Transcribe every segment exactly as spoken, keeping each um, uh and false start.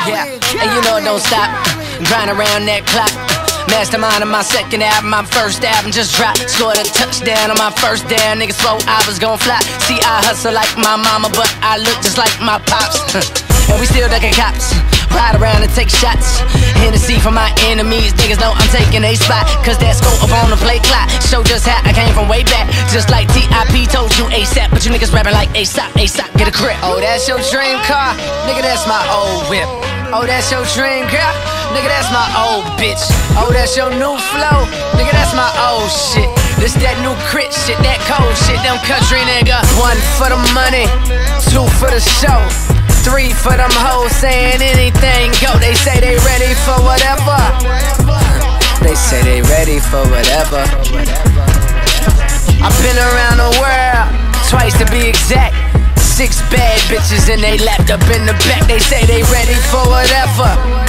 Yeah, and you know it don't stop. Grind around that clock. Mastermind on my second album, my first album just dropped. Scored a touchdown on my first down. Niggas swore I was gon' fly. See, I hustle like my mama, but I look just like my pops. And we still ducking cops. Ride around and take shots. Hennessy for my enemies. Niggas know I'm taking a spot, cause that scope up on the play clock show just how I came from way back. Just like T I P told you ASAP, but you niggas rapping like ASAP, ASAP, get a grip. Oh, that's your dream car? Nigga, that's my old whip. Oh, that's your dream girl? Nigga, that's my old bitch. Oh, that's your new flow? Nigga, that's my old shit. This that new crit shit, that cold shit, them country nigga. One for the money, two for the show, three for them hoes saying anything go. They say they ready for whatever. They say they ready for whatever. I've been around the world, twice to be exact. Six bad bitches and they lapped up in the back. They say they ready for whatever.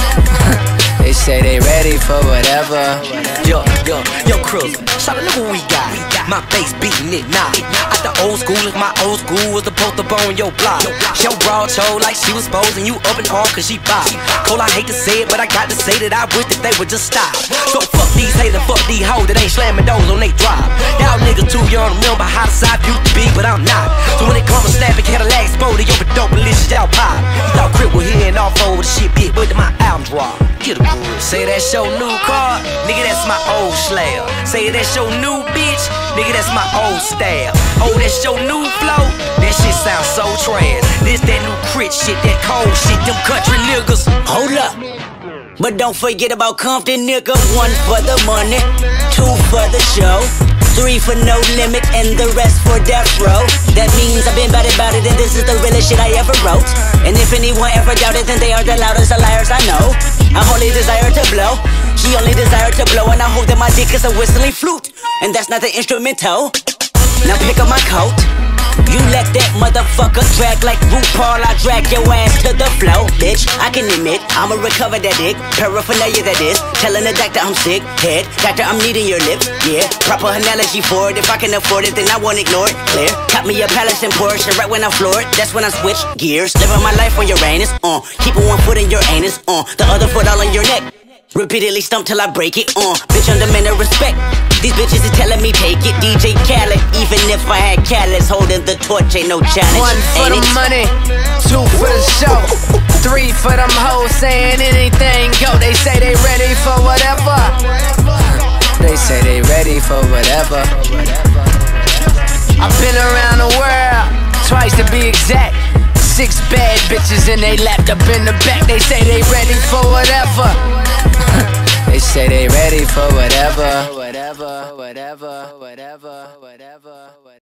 They say they ready for whatever. Yo, yo, yo, Cruz, shout out, look what we got. My bass beating it, nah. Out the old school, if my old school was supposed to bone your block. Yo, broad chose like she was supposed, and you up and hard cause she pop. Cole, I hate to say it, but I got to say that I wish that they would just stop. So fuck these haters, fuck these hoes that ain't slamming doors on they drive. Y'all niggas too young to remember how the side used to be, but I'm not. So when it comes to snapping Cadillac exploded, yo, but dope delicious, y'all pop. You thought Crip was here and off over the shit, bitch, but my album drop. Get a groove. Say that's your new car, nigga, that's my old slab. Say that's your new bitch, nigga, that's my old style. Oh, that's your new flow, that shit sounds so trash. This that new crit shit, that cold shit, them country niggas. Hold up, but don't forget about Compton, nigga. One for the money, two for the show, three for no limit, and the rest for death row. That means I've been bout it, bout it, and this is the realest shit I ever wrote. And if anyone ever doubted, then they are the loudest of liars I know. I only desire to blow, she only desire to blow, and I hope that my dick is a whistling flute, and that's not the instrumental. Now pick up my coat. You let that motherfucker drag like RuPaul, I drag your ass to the floor, bitch. I can admit, I'ma recover that dick. Paraphernalia that is, telling the doctor I'm sick. Head, doctor, I'm needing your lips. Yeah, proper analogy for it. If I can afford it, then I won't ignore it. Clear, got me a palace and Porsche. Right when I floor it, that's when I switch gears. Living my life on Uranus, uh keeping one foot in your anus, uh the other foot all on your neck. Repeatedly stump till I break it, uh bitch, under men of respect. These bitches is telling me take it. D J Khaled, even if I had callous, holding the torch ain't no challenge. One for the money, two for the show, three for them hoes saying anything go. They say they ready for whatever. They say they ready for whatever. I've been around the world, twice to be exact. Six bad bitches and they lapped up in the back. They say they ready for whatever. They say they ready for whatever. Whatever, whatever, whatever, whatever, whatever.